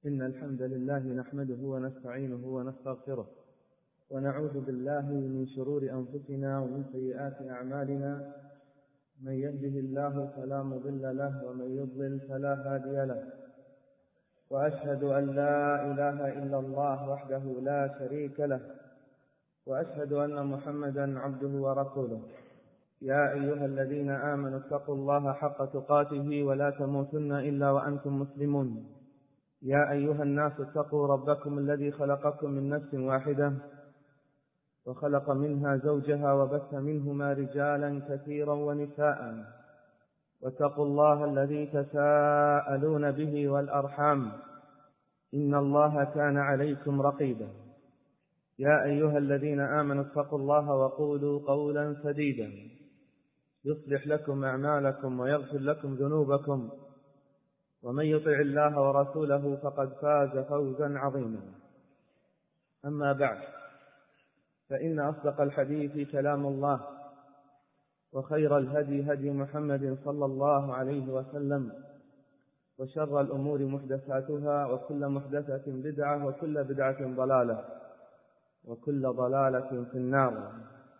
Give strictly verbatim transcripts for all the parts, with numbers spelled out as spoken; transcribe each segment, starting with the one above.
إن الحمد لله نحمده ونستعينه ونستغفره ونعوذ بالله من شرور أنفسنا ومن سيئات أعمالنا. من يهده الله فلا مضل له ومن يضلل فلا هادي له، وأشهد أن لا إله إلا الله وحده لا شريك له، وأشهد أن محمدا عبده ورسوله. يا أيها الذين آمنوا اتقوا الله حق تقاته ولا تموتن إلا وأنتم مسلمون. يا أيها الناس اتقوا ربكم الذي خلقكم من نفس واحدة وخلق منها زوجها وبث منهما رجالا كثيرا ونساء، واتقوا الله الذي تساءلون به والأرحام إن الله كان عليكم رقيبا. يا أيها الذين آمنوا اتقوا الله وقولوا قولا سديدا يصلح لكم أعمالكم ويغفر لكم ذنوبكم، ومن يطع الله ورسوله فقد فاز فوزا عظيما. أما بعد، فإن أصدق الحديث كلام الله، وخير الهدي هدي محمد صلى الله عليه وسلم، وشر الأمور محدثاتها، وكل محدثة بدعة، وكل بدعة ضلالة، وكل ضلالة في النار.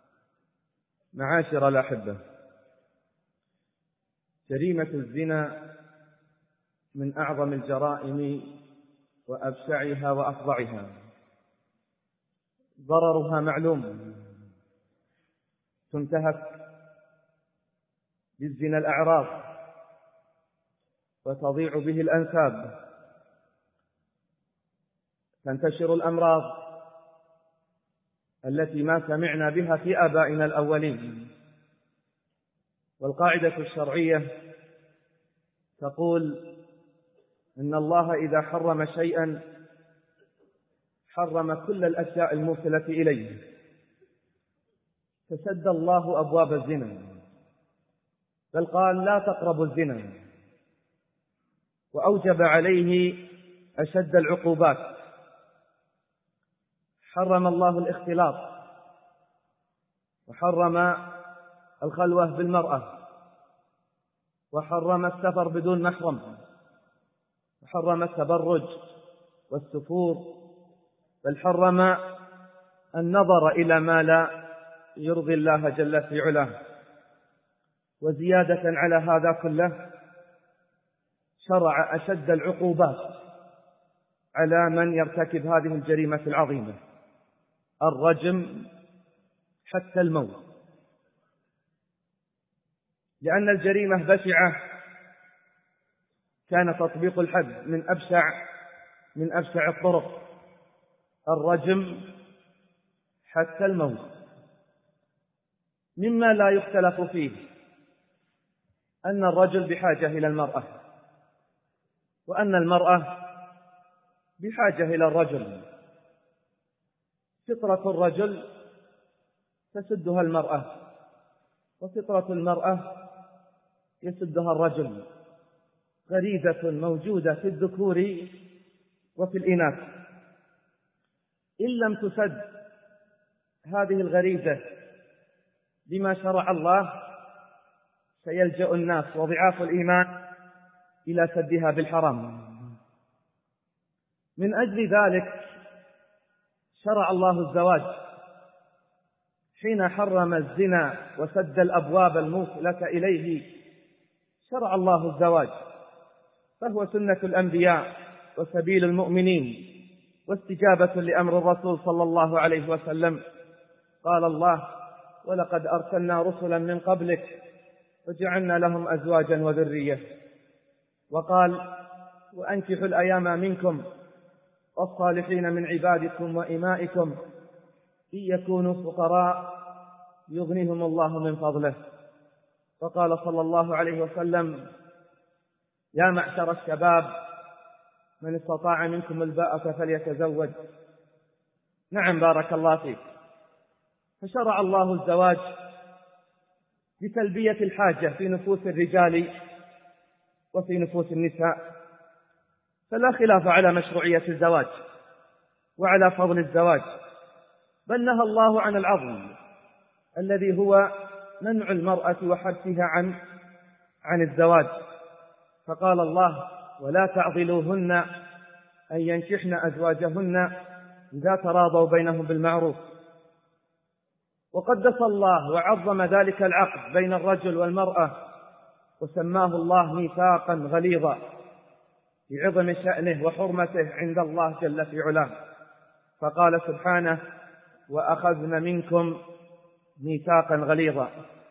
معاشر الأحبة، جريمة الزنا من أعظم الجرائم وأبشعها وأفظعها. ضررها معلوم، تنتهك بالزنا الأعراض وتضيع به الأنساب، تنتشر الأمراض التي ما سمعنا بها في آبائنا الأولين. والقاعدة الشرعية تقول إن الله إذا حرم شيئا حرم كل الأشياء الموصلة إليه، فسد الله أبواب الزنا، بل قال لا تقربوا الزنا، وأوجب عليه أشد العقوبات. حرم الله الاختلاط، وحرم الخلوة بالمرأة، وحرم السفر بدون محرم، وحرم التبرج والسفور، بل حرم النظر إلى ما لا يرضي الله جل في علاه. وزيادة على هذا كله شرع أشد العقوبات على من يرتكب هذه الجريمة العظيمة، الرجم حتى الموت، لأن الجريمة بشعة. كان تطبيق الحد من أبشع من أبشع الطرق، الرجم حتى الموت. مما لا يختلف فيه أن الرجل بحاجة إلى المرأة، وأن المرأة بحاجة إلى الرجل. فطرة الرجل تسدها المرأة، وفطرة المرأة يسدها الرجل، غريزة موجودة في الذكور وفي الإناث. إن لم تسد هذه الغريزة بما شرع الله، سيلجأ الناس وضعاف الإيمان إلى سدها بالحرام. من أجل ذلك شرع الله الزواج. حين حرم الزنا وسد الأبواب الموصلة إليه، شرع الله الزواج، فهو سنة الأنبياء وسبيل المؤمنين واستجابة لأمر الرسول صلى الله عليه وسلم. قال الله: ولقد أرسلنا رسلا من قبلك وجعلنا لهم أزواجا وذرية. وقال: وأنكحوا الأيام منكم والصالحين من عبادكم وإمائكم إن يكونوا فقراء يغنيهم الله من فضله. وقال صلى الله عليه وسلم: يا معشر الشباب من استطاع منكم الباءة فليتزوج. نعم، بارك الله فيك. فشرع الله الزواج لتلبية الحاجة في نفوس الرجال وفي نفوس النساء، فلا خلاف على مشروعية الزواج وعلى فضل الزواج، بل نهى الله عن العضل الذي هو منع المرأة وحبسها عن عن الزواج. فقال الله: ولا تعضلوهن أن ينكحن أزواجهن إذا تراضوا بينهم بالمعروف. وقدس الله وعظم ذلك العقد بين الرجل والمرأة وسماه الله ميثاقا غليظا لعظم شأنه وحرمته عند الله جل في علاه، فقال سبحانه: وأخذن منكم ميثاقا غليظا.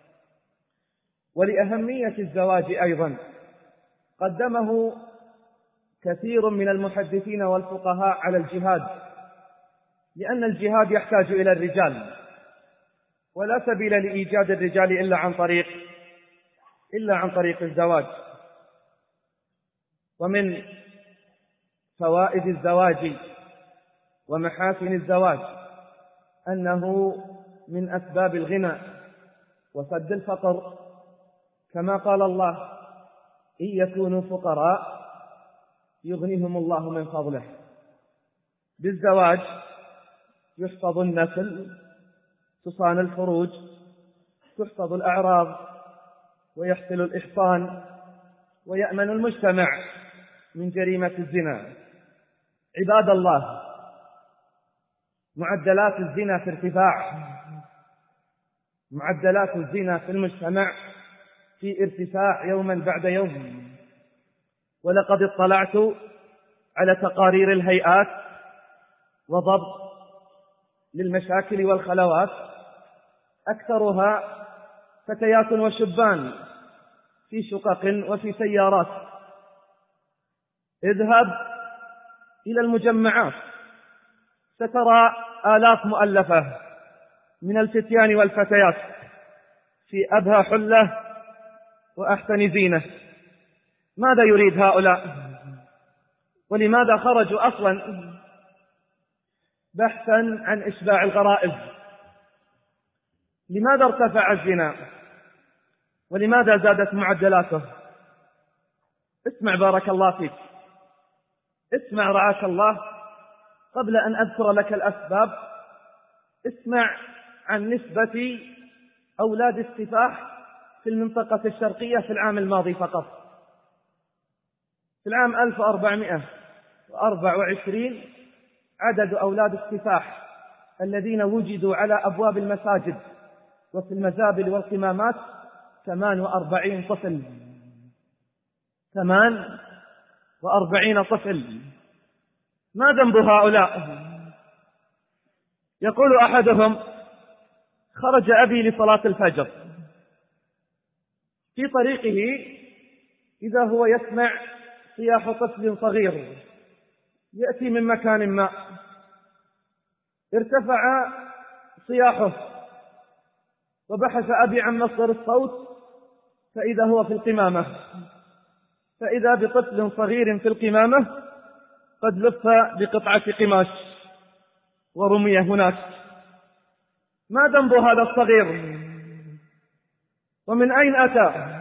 ولأهمية الزواج أيضا قدمه كثير من المحدثين والفقهاء على الجهاد، لأن الجهاد يحتاج إلى الرجال، ولا سبيل لإيجاد الرجال إلا عن طريق إلا عن طريق الزواج. ومن فوائد الزواج ومحاسن الزواج أنه من أسباب الغنى وسد الفقر، كما قال الله: إن يكونوا فقراء يغنيهم الله من فضله. بالزواج يحفظ النسل، تصان الفروج، تحفظ الأعراض، ويحصل الإحصان، ويأمن المجتمع من جريمة الزنا. عباد الله، معدلات الزنا في ارتفاع، معدلات الزنا في المجتمع في ارتفاع يوما بعد يوم. ولقد اطلعت على تقارير الهيئات وضبط للمشاكل والخلوات، أكثرها فتيات وشبان في شقق وفي سيارات. اذهب إلى المجمعات سترى آلاف مؤلفة من الفتيان والفتيات في أبهى حلة وأحسن زينة. ماذا يريد هؤلاء؟ ولماذا خرجوا أصلا؟ بحثا عن إشباع الغرائز. لماذا ارتفع الزنا؟ ولماذا زادت معدلاته؟ اسمع بارك الله فيك، اسمع رعاك الله. قبل أن أذكر لك الأسباب، اسمع عن نسبة أولاد السفاح في المنطقة الشرقية في العام الماضي فقط. في العام ألف وأربعمائة وأربعة وعشرين عدد أولاد السفاح الذين وجدوا على أبواب المساجد وفي المزابل والقمامات ثمان وأربعين طفل. ثمان وأربعين طفل. ما ذنب هؤلاء؟ يقول أحدهم: خرج أبي لصلاة الفجر، في طريقه إذا هو يسمع صياح طفل صغير يأتي من مكان ما، ارتفع صياحه وبحث أبي عن مصدر الصوت فإذا هو في القمامة، فإذا بطفل صغير في القمامة قد لف بقطعة قماش ورمي هناك. ما ذنب هذا الصغير؟ ومن أين أتى؟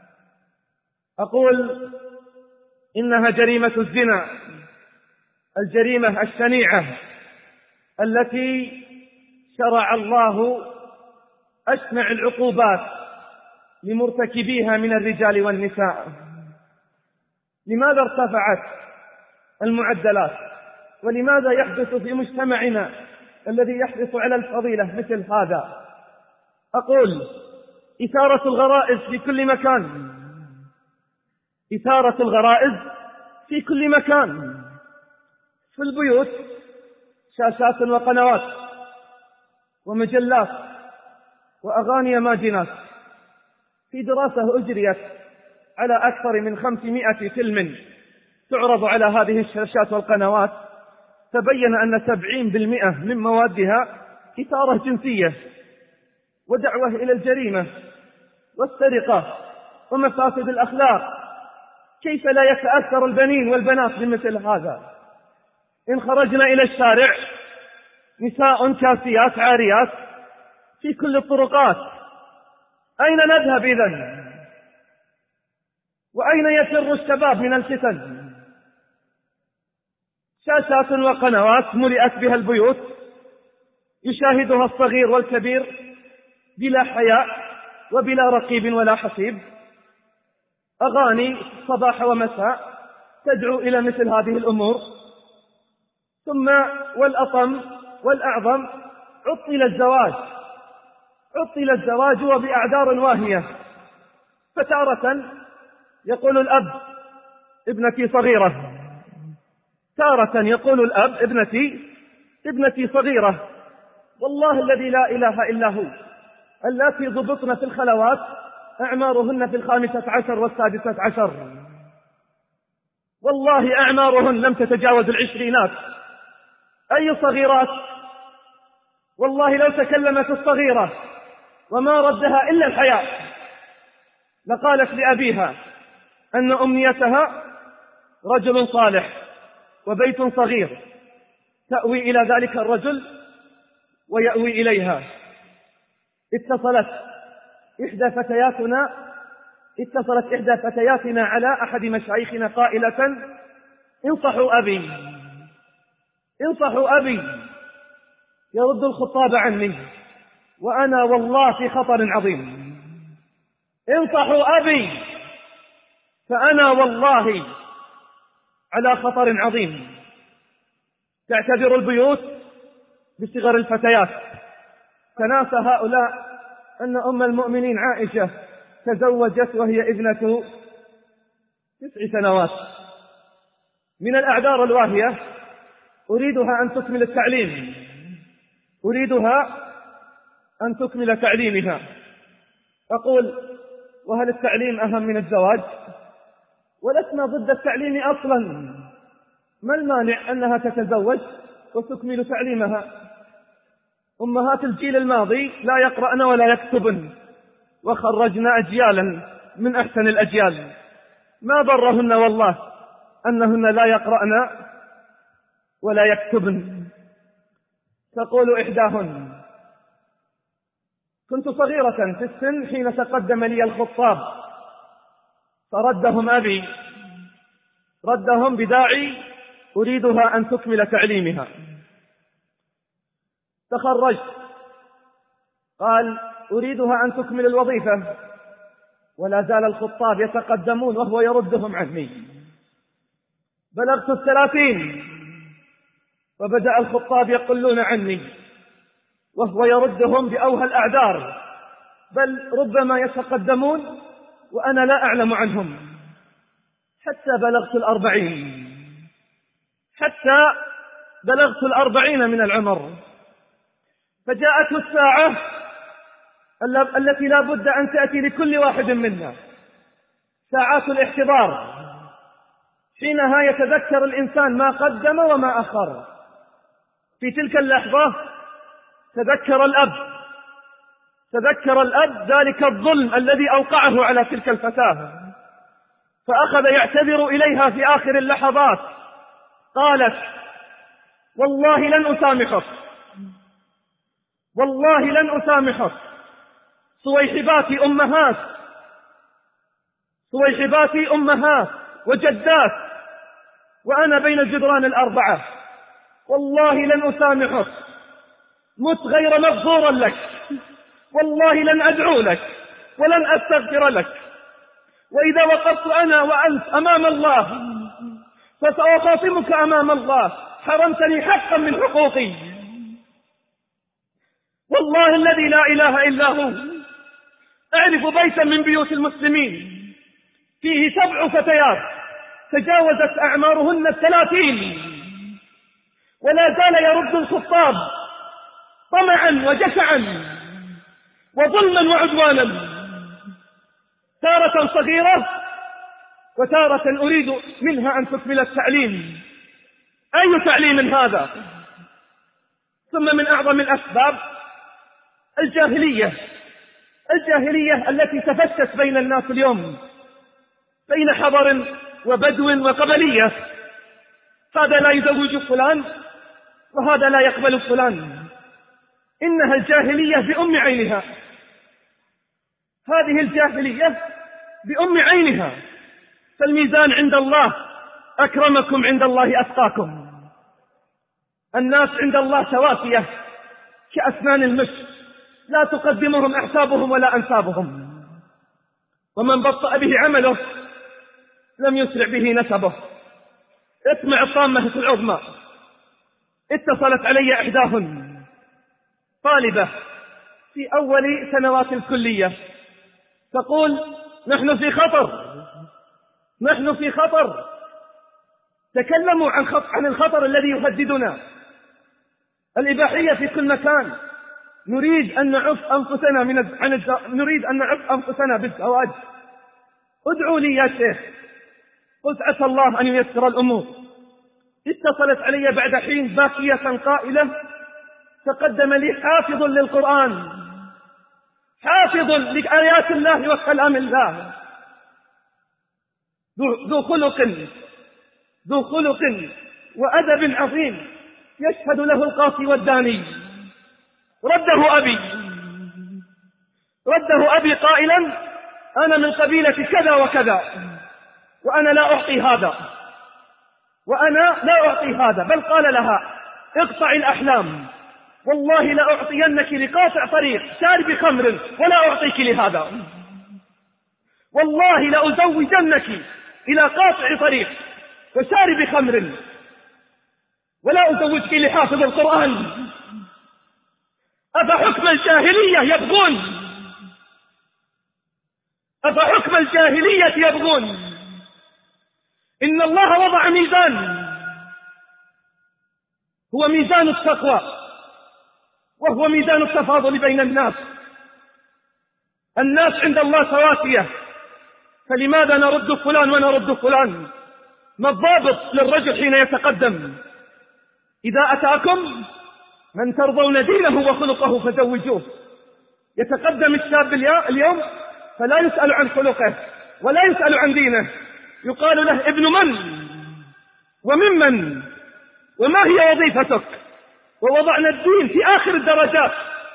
أقول إنها جريمة الزنا، الجريمة الشنيعة التي شرع الله أشنع العقوبات لمرتكبيها من الرجال والنساء. لماذا ارتفعت المعدلات؟ ولماذا يحدث في مجتمعنا الذي يحرص على الفضيلة مثل هذا؟ أقول: إثارة الغرائز في كل مكان، إثارة الغرائز في كل مكان. في البيوت شاشات وقنوات ومجلات وأغاني ماجنات. في دراسة أجريت على أكثر من خمسمائة فيلم تعرض على هذه الشاشات والقنوات، تبين أن سبعين بالمئة من موادها إثارة جنسية ودعوة إلى الجريمة والسرقة ومفاسد الأخلاق. كيف لا يتأثر البنين والبنات بمثل هذا؟ إن خرجنا إلى الشارع نساء كاسيات عاريات في كل الطرقات، أين نذهب إذن؟ وأين يفر الشباب من الفتن؟ شاشات وقنوات ملئت بها البيوت، يشاهدها الصغير والكبير بلا حياء وبلا رقيب ولا حسيب. أغاني صباح ومساء تدعو إلى مثل هذه الأمور. ثم والأطم والأعظم عطل الزواج عطل الزواج وبأعذار واهية. فتارة يقول الأب ابنتي صغيرة، تارة يقول الأب ابنتي ابنتي صغيرة. والله الذي لا إله إلا هو اللاتي ضبطن في الخلوات أعمارهن في الخامسة عشر والسادسة عشر، والله أعمارهن لم تتجاوز العشرينات. أي صغيرات؟ والله لو تكلمت الصغيرة وما ردها إلا الحياء لقالت لأبيها أن أمنيتها رجل صالح وبيت صغير تأوي إلى ذلك الرجل ويأوي إليها. اتصلت إحدى فتياتنا اتصلت إحدى فتياتنا على أحد مشايخنا قائلة: انصحوا أبي انصحوا أبي يرد الخطاب عني وأنا والله في خطر عظيم، انصحوا أبي فأنا والله على خطر عظيم. تعتبر البيوت بصغر الفتيات. تناسى هؤلاء أن أم المؤمنين عائشة تزوجت وهي ابنة تسع سنوات. من الأعذار الواهية أريدها أن تكمل التعليم أريدها أن تكمل تعليمها. أقول: وهل التعليم أهم من الزواج؟ ولسنا ضد التعليم أصلا، ما المانع أنها تتزوج وتكمل تعليمها؟ أمهات الجيل الماضي لا يقرأن ولا يكتبن وخرجنا أجيالا من أحسن الأجيال، ما ضرهن والله أنهن لا يقرأن ولا يكتبن. تقول إحداهن: كنت صغيرة في السن حين تقدم لي الخطاب فردهم أبي ردهم بداعي أريدها أن تكمل تعليمها. تخرجت قال: أريدها أن تكمل الوظيفة، ولا زال الخطاب يتقدمون وهو يردهم عني. بلغت الثلاثين وبدأ الخطاب يقلون عني وهو يردهم بأوهى الأعذار، بل ربما يتقدمون وأنا لا أعلم عنهم. حتى بلغت الأربعين حتى بلغت الأربعين من العمر، فجاءته الساعة التي لا بد أن تأتي لكل واحد منا، ساعات الاحتضار، حينها يتذكر الإنسان ما قدم وما أخر. في تلك اللحظة تذكر الأب تذكر الأب ذلك الظلم الذي أوقعه على تلك الفتاة، فأخذ يعتذر إليها في آخر اللحظات. قالت: والله لن أسامحك والله لن أسامحك صويحباتي أمهات صويحباتي أمهات وجدات وأنا بين الجدران الأربعة، والله لن أسامحك، مت غير مغفورا لك، والله لن أدعو لك ولن أستغفر لك، وإذا وقفت أنا وأنت أمام الله فسأخاصمك أمام الله، حرمتني حقا من حقوقي. والله الذي لا إله إلا هو أعرف بيتا من بيوت المسلمين فيه سبع فتيات تجاوزت أعمارهن الثلاثين ولا زال يرد الخطاب طمعا وجشعا وظلما وعدوانا، تارة صغيرة وتارة أريد منها أن تكمل التعليم. أي تعليم هذا؟ ثم من أعظم الأسباب الجاهلية الجاهلية التي تفتت بين الناس اليوم، بين حضر وبدو وقبلية. هذا لا يزوج فلان وهذا لا يقبل فلان. إنها الجاهلية بأم عينها، هذه الجاهلية بأم عينها. فالميزان عند الله: أكرمكم عند الله أتقاكم. الناس عند الله سواسية كأسنان المشط، لا تقدمهم أحسابهم ولا أنسابهم، ومن بطأ به عمله لم يسرع به نسبه. اسمع الطامة العظمى: اتصلت علي إحداهن طالبة في أول سنوات الكلية تقول: نحن في خطر، نحن في خطر، تكلموا عن خط... عن الخطر الذي يهددنا، الإباحية في كل مكان، نريد أن نعف أنفسنا من الز... عن الز... نريد أن نعف أنفسنا بالزواج، ادعوا لي يا شيخ. قلت: عسى الله أن ييسر الأمور. اتصلت علي بعد حين باكية قائلة: تقدم لي حافظ للقرآن، حافظ لآيات الله وكلام الله، ذو خلق ذو خلق وأدب عظيم، يشهد له القاصي والداني. رده أبي رده أبي قائلا: أنا من قبيلة كذا وكذا، وأنا لا أعطي هذا، وأنا لا أعطي هذا. بل قال لها: اقطع الأحلام، والله لأعطينك لقاطع طريق شارب خمر ولا أعطيك لهذا، والله لأزوجنك إلى قاطع طريق وشارب خمر ولا أزوجك لحافظ القرآن. أفحكم الجاهلية يبغون أفحكم الجاهلية يبغون إن الله وضع ميزان، هو ميزان التقوى، وهو ميزان التفاضل بين الناس. الناس عند الله سواسية، فلماذا نرد فلان ونرد فلان؟ ما الضابط للرجل حين يتقدم؟ إذا أتاكم من ترضون دينه وخلقه فزوجوه. يتقدم الشاب اليوم فلا يسأل عن خلقه ولا يسأل عن دينه، يقال له: ابن من وممن وما هي وظيفتك؟ ووضعنا الدين في آخر الدرجات.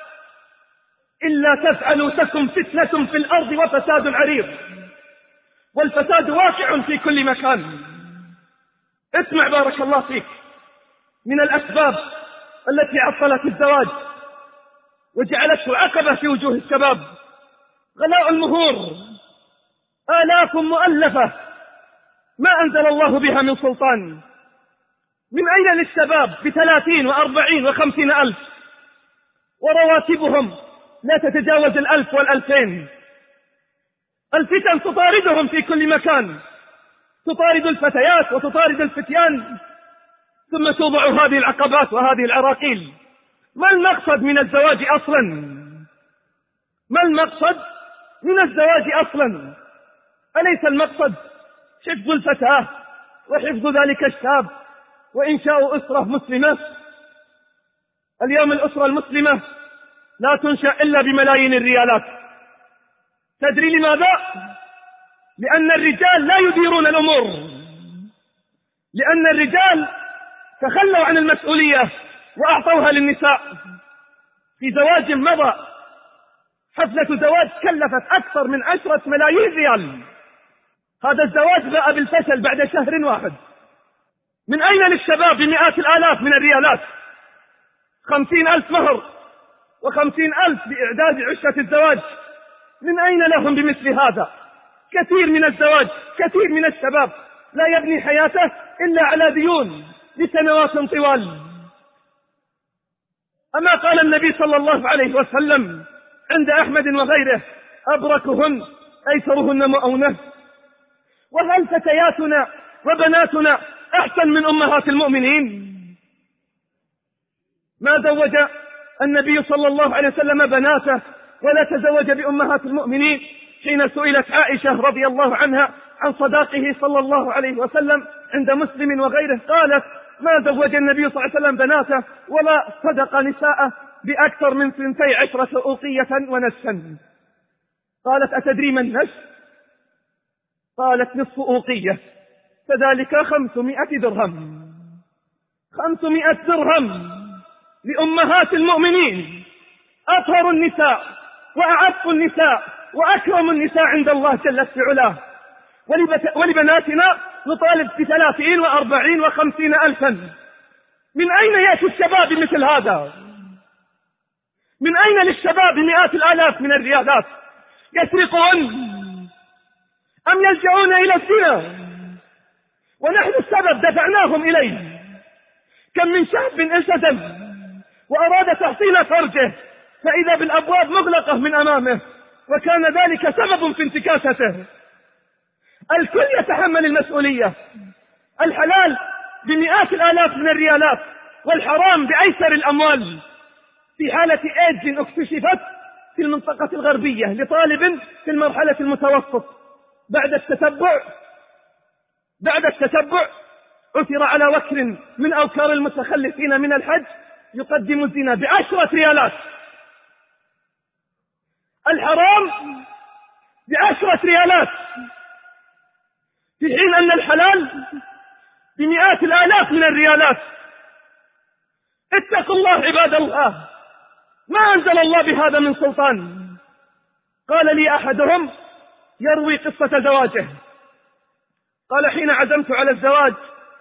إلا تفعلوا تكن فتنة في الأرض وفساد عريض، والفساد واقع في كل مكان. اسمع بارك الله فيك، من الأسباب التي عطلت الزواج وجعلته عقبة في وجوه الشباب غلاء المهور، آلاف مؤلفة ما أنزل الله بها من سلطان. من أين للشباب بثلاثين وأربعين وخمسين ألف ورواتبهم لا تتجاوز الألف والألفين؟ الفتن تطاردهم في كل مكان، تطارد الفتيات وتطارد الفتيان، ثم توضع هذه العقبات وهذه العراقيل. ما المقصد من الزواج أصلا؟ ما المقصد من الزواج أصلا؟ أليس المقصد حفظ الفتاة وحفظ ذلك الشاب وإنشاء أسرة مسلمة؟ اليوم الأسرة المسلمة لا تنشأ إلا بملايين الريالات. تدري لماذا؟ لأن الرجال لا يديرون الأمور، لأن الرجال تخلوا عن المسؤولية وأعطوها للنساء. في زواج مضى حفلة زواج كلفت أكثر من عشرة ملايين ريال، هذا الزواج باء بالفشل بعد شهر واحد. من أين للشباب بمئات الآلاف من الريالات؟ خمسين ألف مهر وخمسين ألف بإعداد عشرة الزواج، من أين لهم بمثل هذا؟ كثير من الزواج، كثير من الشباب لا يبني حياته إلا على ديون لسنوات طوال. أما قال النبي صلى الله عليه وسلم عند أحمد وغيره: أبركهن أيسرهن مؤونة. وهل فتياتنا وبناتنا أحسن من أمهات المؤمنين؟ ما زوج النبي صلى الله عليه وسلم بناته ولا تزوج بأمهات المؤمنين. حين سئلت عائشة رضي الله عنها عن صداقه صلى الله عليه وسلم عند مسلم وغيره، قالت: ما زوج النبي صلى الله عليه وسلم بناته ولا صدق نساءه بأكثر من ثنتي عشرة أوقية ونسا. قالت: أتدري ما النس؟ قالت: نصف أوقية، فذلك خمسمائة درهم. خمسمائة درهم لأمهات المؤمنين، أطهر النساء وأعف النساء وأكرم النساء عند الله جل في علاه. ولبناتنا نطالب بثلاثين وأربعين وخمسين ألفا. من أين يأتي الشباب مثل هذا؟ من أين للشباب مئات الآلاف من الريالات؟ يسرقون أم يلجؤون إلى الزنا؟ ونحن السبب، دفعناهم إليه. كم كم من شاب انسدم وأراد تحصين فرجه فإذا بالأبواب مغلقة من أمامه، وكان ذلك سبب في انتكاسته. الكل يتحمل المسؤولية. الحلال بمئات الآلاف من الريالات، والحرام بأيسر الأموال. في حالة إيدز اكتشفت في المنطقة الغربية لطالب في المرحلة المتوسط، بعد التتبع بعد التتبع عثر على وكر من أوكار المتخلفين من الحج يقدم الزنا بعشرة ريالات. الحرام بعشرة ريالات، في حين أن الحلال بمئات الآلاف من الريالات. اتقوا الله عباد الله، ما أنزل الله بهذا من سلطان. قال لي أحدهم يروي قصة زواجه، قال حين عزمت على الزواج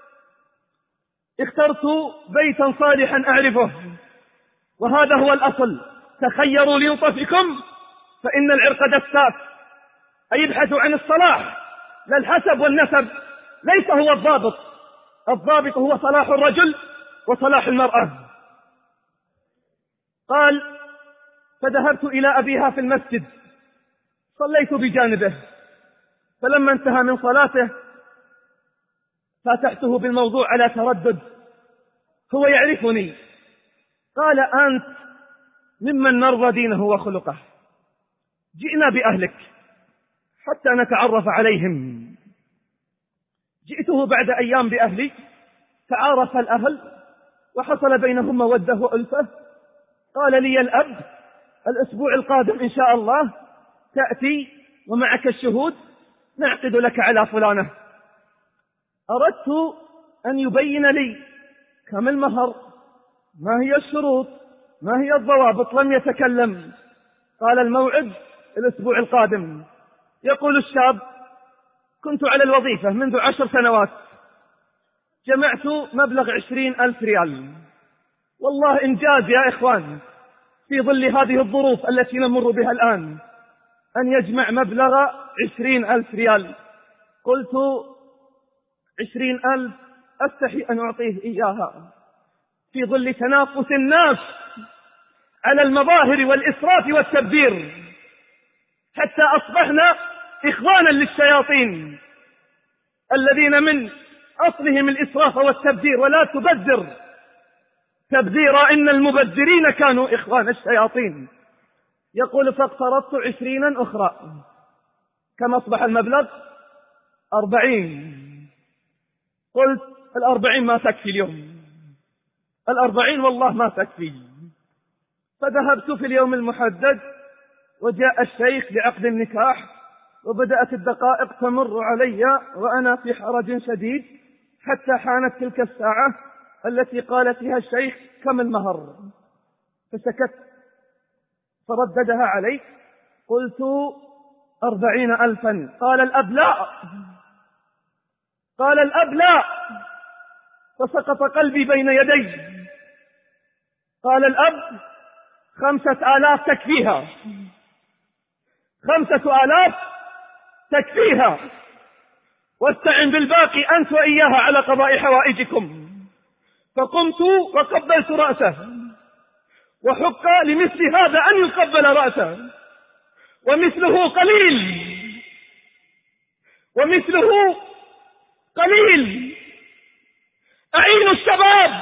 اخترت بيتا صالحا أعرفه، وهذا هو الأصل. تخيروا لينطفكم فإن العرق دساس، أي ابحثوا عن الصلاح لا الحسب والنسب، ليس هو الضابط. الضابط هو صلاح الرجل وصلاح المرأة. قال فذهبت إلى أبيها في المسجد، صليت بجانبه، فلما انتهى من صلاته فاتحته بالموضوع على تردد. هو يعرفني، قال أنت ممن نرضى دينه وخلقه، جئنا بأهلك حتى نتعرف عليهم. جئته بعد أيام بأهلي، تعارف الأهل وحصل بينهم مودة وألفة. قال لي الأب الأسبوع القادم إن شاء الله تأتي ومعك الشهود نعقد لك على فلانة. أردت أن يبين لي كم المهر، ما هي الشروط، ما هي الضوابط، لم يتكلم. قال الموعد الأسبوع القادم. يقول الشاب كنت على الوظيفة منذ عشر سنوات، جمعت مبلغ عشرين ألف ريال. والله إنجاز يا إخوان في ظل هذه الظروف التي نمر بها الآن أن يجمع مبلغ عشرين ألف ريال. قلت عشرين ألف أستحي أن أعطيه إياها في ظل تنافس الناس على المظاهر والإسراف والتبذير، حتى أصبحنا إخوانا للشياطين الذين من أصلهم الإسراف والتبذير. ولا تبذر تبذيرا إن المبذرين كانوا إخوان الشياطين. يقول فاقترضت عشرينا أخرى. كم أصبح المبلغ؟ أربعين. قلت الأربعين ما تكفي اليوم، الأربعين والله ما تكفي. فذهبت في اليوم المحدد وجاء الشيخ بعقد النكاح، وبدأت الدقائق تمر علي وأنا في حرج شديد، حتى حانت تلك الساعة التي قال فيها الشيخ كم المهر. فسكت، فرددها علي. قلت أربعين ألفا. قال الأب لا، قال الأب لا. فسقط قلبي بين يدي. قال الأب خمسة آلاف تكفيها، خمسة آلاف تكفيها، واستعن بالباقي أنت وإياها على قضاء حوائجكم. فقمت وقبلت رأسه، وحق لمثل هذا أن يقبل رأسه، ومثله قليل، ومثله قليل. أعينوا الشباب،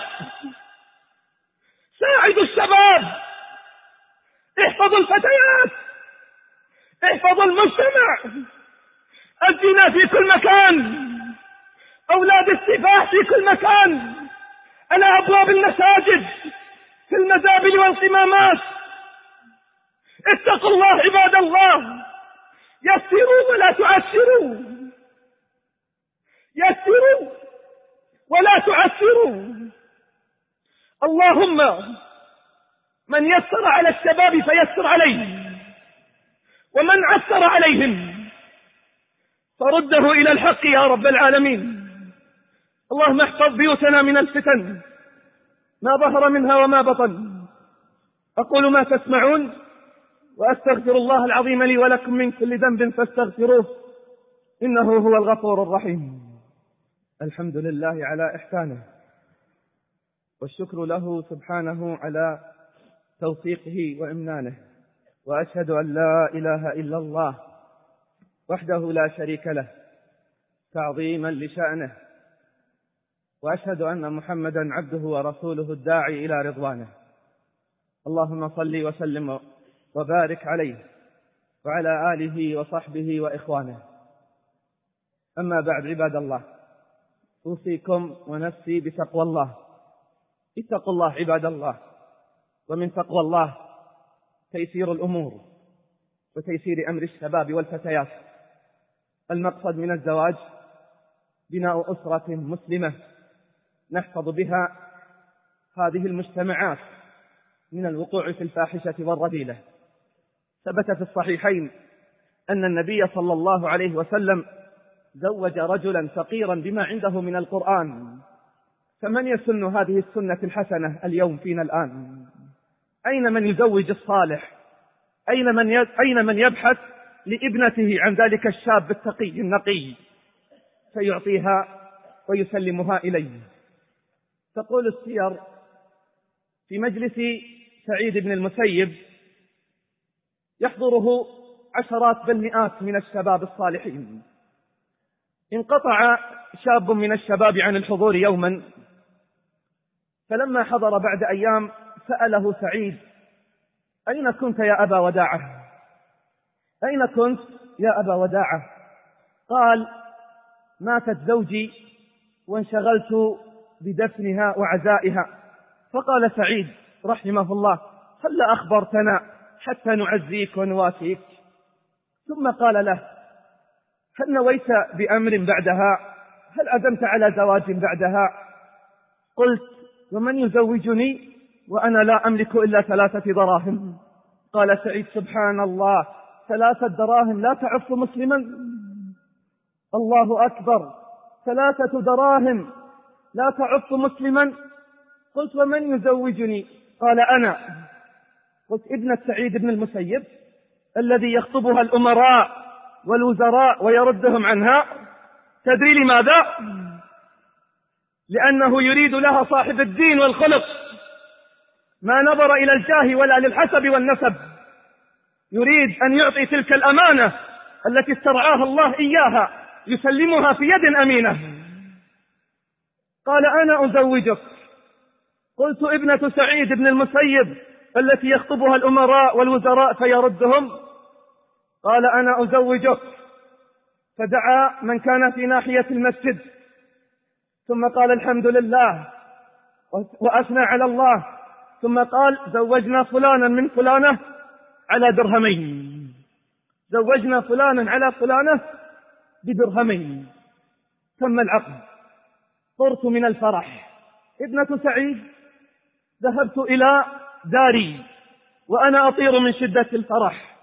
ساعدوا الشباب، احفظوا الفتيات، احفظوا المجتمع. الزنا في كل مكان، أولاد السفاح في كل مكان، على أبواب المساجد، في المزابل والقمامات. اتقوا الله عباد الله، يسروا ولا تعسروا، يسروا ولا تعسروا. اللهم من يسر على الشباب فيسر عليه، ومن عسر عليهم فرده إلى الحق يا رب العالمين. اللهم احفظ بيوتنا من الفتن ما ظهر منها وما بطن. أقول ما تسمعون وأستغفر الله العظيم لي ولكم من كل ذنب فاستغفروه إنه هو الغفور الرحيم. الحمد لله على إحسانه، والشكر له سبحانه على توفيقه وإمنانه، وأشهد أن لا إله إلا الله وحده لا شريك له تعظيما لشأنه، وأشهد أن محمدا عبده ورسوله الداعي إلى رضوانه. اللهم صل وسلم وبارك عليه وعلى آله وصحبه وإخوانه. أما بعد، عباد الله، أوصيكم ونفسي بتقوى الله. اتقوا الله عباد الله، ومن تقوى الله تيسير الأمور وتيسير أمر الشباب والفتيات. المقصد من الزواج بناء أسرة مسلمة نحفظ بها هذه المجتمعات من الوقوع في الفاحشة والرذيلة. ثبت في الصحيحين أن النبي صلى الله عليه وسلم زوج رجلا فقيرا بما عنده من القرآن. فمن يسن هذه السنة الحسنة اليوم فينا الآن؟ أين من يزوج الصالح؟ أين من أين من يبحث لابنته عن ذلك الشاب التقي النقي فيعطيها ويسلمها إليه؟ تقول السير في مجلس سعيد بن المسيب يحضره عشرات بل مئات من الشباب الصالحين. انقطع شاب من الشباب عن الحضور يوما، فلما حضر بعد أيام سأله سعيد: أين كنت يا أبا وداعة؟ أين كنت يا أبا وداعة؟ قال: ماتت زوجي وانشغلت بدفنها وعزائها. فقال سعيد رحمه الله: هل أخبرتنا حتى نعزيك ونواسيك؟ ثم قال له: هل نويت بأمر بعدها؟ هل عزمت على زواج بعدها؟ قلت: ومن يزوجني وأنا لا أملك إلا ثلاثة دراهم؟ قال سعيد: سبحان الله، ثلاثة دراهم لا تعف مسلما؟ الله أكبر، ثلاثة دراهم لا تعف مسلما؟ قلت: ومن يزوجني؟ قال: أنا. قلت: ابنة سعيد بن المسيب الذي يخطبها الأمراء والوزراء ويردهم عنها. تدري لماذا؟ لأنه يريد لها صاحب الدين والخلق، ما نظر إلى الجاه ولا للحسب والنسب، يريد أن يعطي تلك الأمانة التي استرعاها الله إياها، يسلمها في يد أمينة. قال: أنا أزوجك. قلت: ابنة سعيد بن المسيب التي يخطبها الأمراء والوزراء فيردهم؟ قال: أنا أزوجك. فدعا من كان في ناحية المسجد، ثم قال: الحمد لله، وأثنى على الله، ثم قال: زوجنا فلانا من فلانة على درهمين، زوجنا فلانا على فلانة بدرهمين. تم العقد. طرت من الفرح. ابنة سعيد ذهبت إلى داري وأنا أطير من شدة الفرح.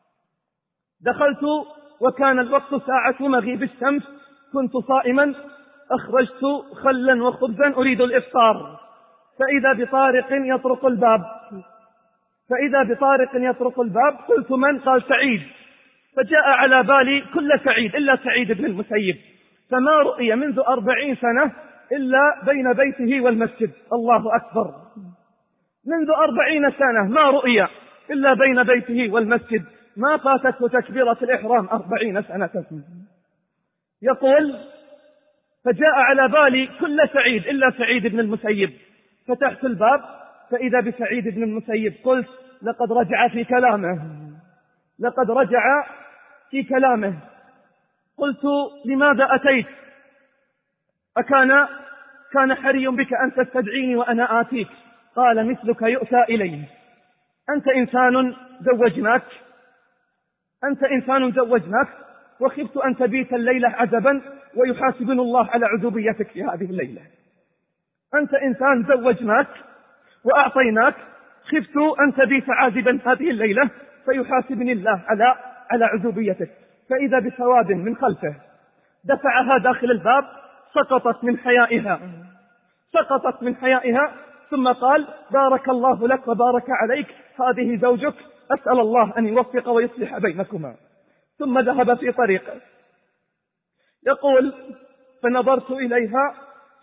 دخلت وكان الوقت ساعة مغيب الشمس، كنت صائما، أخرجت خلا وخبزا أريد الإفطار، فإذا بطارق يطرق الباب فإذا بطارق يطرق الباب قلت: من؟ قال: سعيد. فجاء على بالي كل سعيد إلا سعيد بن المسيب، فما رؤي منذ أربعين سنة إلا بين بيته والمسجد. الله أكبر، منذ أربعين سنة ما رؤي إلا بين بيته والمسجد، ما فاتته تكبيرة الإحرام أربعين سنة. يقول: فجاء على بالي كل سعيد إلا سعيد بن المسيب، فتحت الباب فإذا بسعيد بن المسيب. قلت: لقد رجع في كلامه، لقد رجع في كلامه. قلت: لماذا أتيت؟ أكان كان حري بك أن تستدعيني وأنا آتيك؟ قال: مثلك يؤتى إليه، أنت إنسان زوجناك أنت إنسان زوجناك وخفت أن تبيت الليلة عزبا ويحاسبني الله على عزوبيتك في هذه الليلة. أنت إنسان زوجناك وأعطيناك، خفت أن تبيت عازبا هذه الليلة فيحاسبني الله على على عزوبيتك. فإذا بسواد من خلفه دفعها داخل الباب، سقطت من حيائها سقطت من حيائها ثم قال: بارك الله لك وبارك عليك، هذه زوجك، أسأل الله أن يوفق ويصلح بينكما. ثم ذهب في طريقه. يقول: فنظرت إليها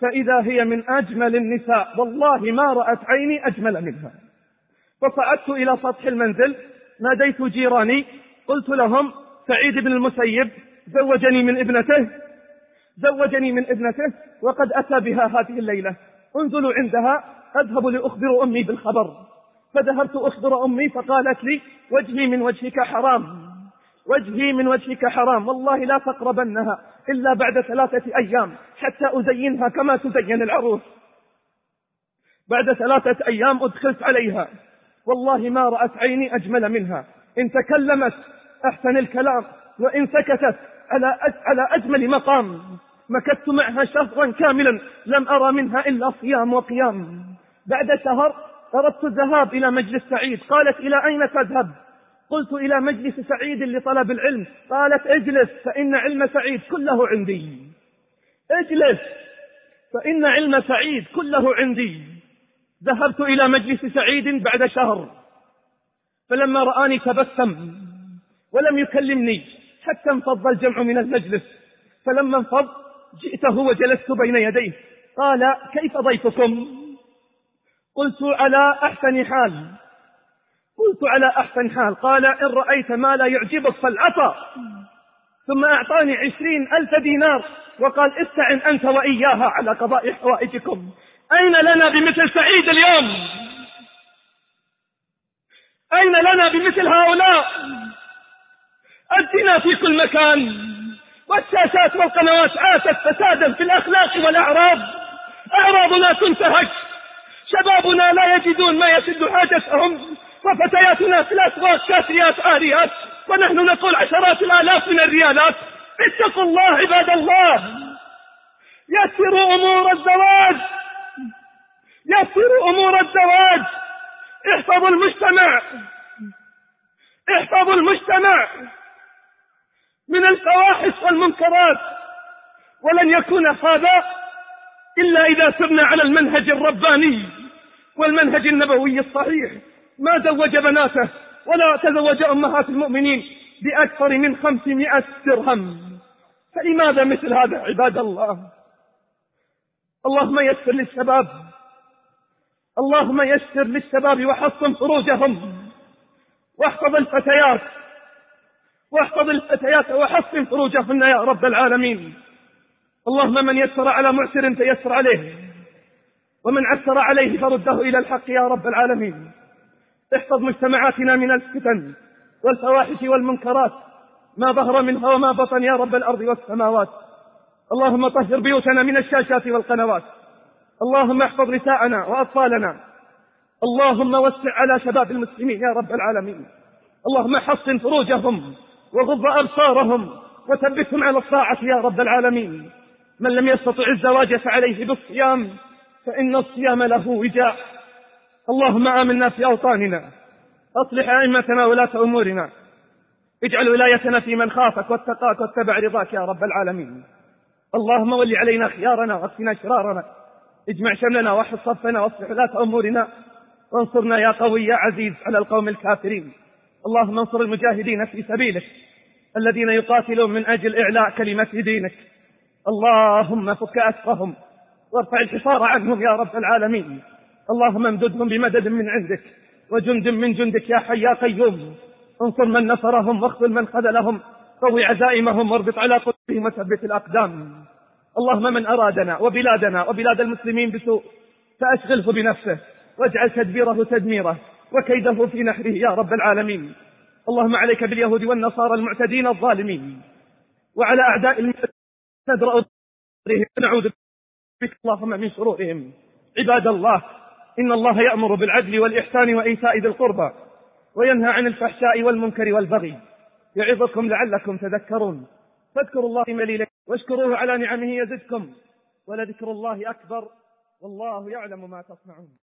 فإذا هي من أجمل النساء، والله ما رأت عيني أجمل منها. فصعدت إلى سطح المنزل، ناديت جيراني، قلت لهم سعيد بن المسيب زوجني من ابنته زوجني من ابنته وقد أتى بها هذه الليلة، انزلوا عندها أذهب لأخبر أمي بالخبر. فذهبت أخبر أمي فقالت لي وجهي من وجهك حرام، وجهي من وجهك حرام، والله لا تقربنها إلا بعد ثلاثة أيام حتى أزينها كما تزين العروس. بعد ثلاثة أيام أدخلت عليها، والله ما رأت عيني أجمل منها، إن تكلمت أحسن الكلام، وإن سكتت على على أجمل مقام. مكثت معها شهرا كاملا لم أرى منها إلا صيام وقيام. بعد شهر أردت الذهاب إلى مجلس سعيد، قالت إلى أين تذهب؟ قلت إلى مجلس سعيد لطلب العلم. قالت اجلس فإن علم سعيد كله عندي، اجلس فإن علم سعيد كله عندي. ذهبت إلى مجلس سعيد بعد شهر، فلما رآني تبسم ولم يكلمني حتى انفض الجمع من المجلس. فلما انفض جئته وجلست بين يديه، قال كيف ضيفكم؟ قلت على أحسن حال قلت على أحسن حال. قال إن رأيت ما لا يعجبك فالعطى. ثم أعطاني عشرين ألف دينار وقال استعن أنت وإياها على قضاء حوائجكم. أين لنا بمثل سعيد اليوم؟ أين لنا بمثل هؤلاء؟ أدنا في كل مكان، والشاشات والقنوات عاشت فسادا في الأخلاق والأعراض. أعراضنا تنتهك، شبابنا لا يجدون ما يسد حاجتهم، وفتياتنا في الأسواق كاسيات عاريات، ونحن نقول عشرات الآلاف من الريالات. اتقوا الله عباد الله، يسروا أمور الزواج، يسروا أمور الزواج، احفظوا المجتمع، احفظوا المجتمع من الفواحش والمنكرات. ولن يكون هذا إلا إذا سرنا على المنهج الرباني والمنهج النبوي الصحيح. ما زوج بناته ولا تزوج أمهات المؤمنين بأكثر من خمسمائة درهم، فلماذا مثل هذا عباد الله؟ اللهم يسر للشباب، اللهم يسر للشباب وحصن فروجهم، واحفظ الفتيات واحفظ الفتيات وحصن فروجهن يا رب العالمين. اللهم من يسر على معسر فيسر عليه، ومن عسر عليه فرده إلى الحق يا رب العالمين. احفظ مجتمعاتنا من الفتن والفواحش والمنكرات ما ظهر منها وما بطن يا رب الأرض والسماوات. اللهم طهر بيوتنا من الشاشات والقنوات. اللهم احفظ نساءنا وأطفالنا. اللهم وسع على شباب المسلمين يا رب العالمين. اللهم حصن فروجهم وغض أبصارهم وثبتهم على الطاعة يا رب العالمين. من لم يستطع الزواج فعليه بالصيام، فإن الصيام له وجاء. اللهم آمنا في أوطاننا، أصلح أئمتنا ولاة أمورنا، اجعل ولايتنا في من خافك واتقاك واتبع رضاك يا رب العالمين. اللهم ول علينا خيارنا واكفنا شرارنا، اجمع شملنا واحفظ صفنا واصلح ولاة أمورنا، وانصرنا يا قوي يا عزيز على القوم الكافرين. اللهم انصر المجاهدين في سبيلك الذين يقاتلون من أجل إعلاء كلمة دينك. اللهم فك أسرهم وارفع الحصار عنهم يا رب العالمين. اللهم امددهم بمدد من عندك وجند من جندك يا حي يا قيوم. انصر من نصرهم واخذل من خذلهم، قوي عزائمهم واربط على قلوبهم وثبت الأقدام. اللهم من أرادنا وبلادنا وبلاد المسلمين بسوء فأشغله بنفسه واجعل تدبيره تدميره وكيده في نحره يا رب العالمين. اللهم عليك باليهود والنصارى المعتدين الظالمين، وعلى أعداء المسلمين ندرأ بهم ونعوذ بك اللهم من شرورهم. عباد الله، إن الله يأمر بالعدل والإحسان وإيتاء ذي القربى وينهى عن الفحشاء والمنكر والبغي، يعظكم لعلكم تذكرون. فاذكروا الله مليلا واشكروه على نعمه يزدكم، ولذكر الله أكبر، والله يعلم ما تصنعون.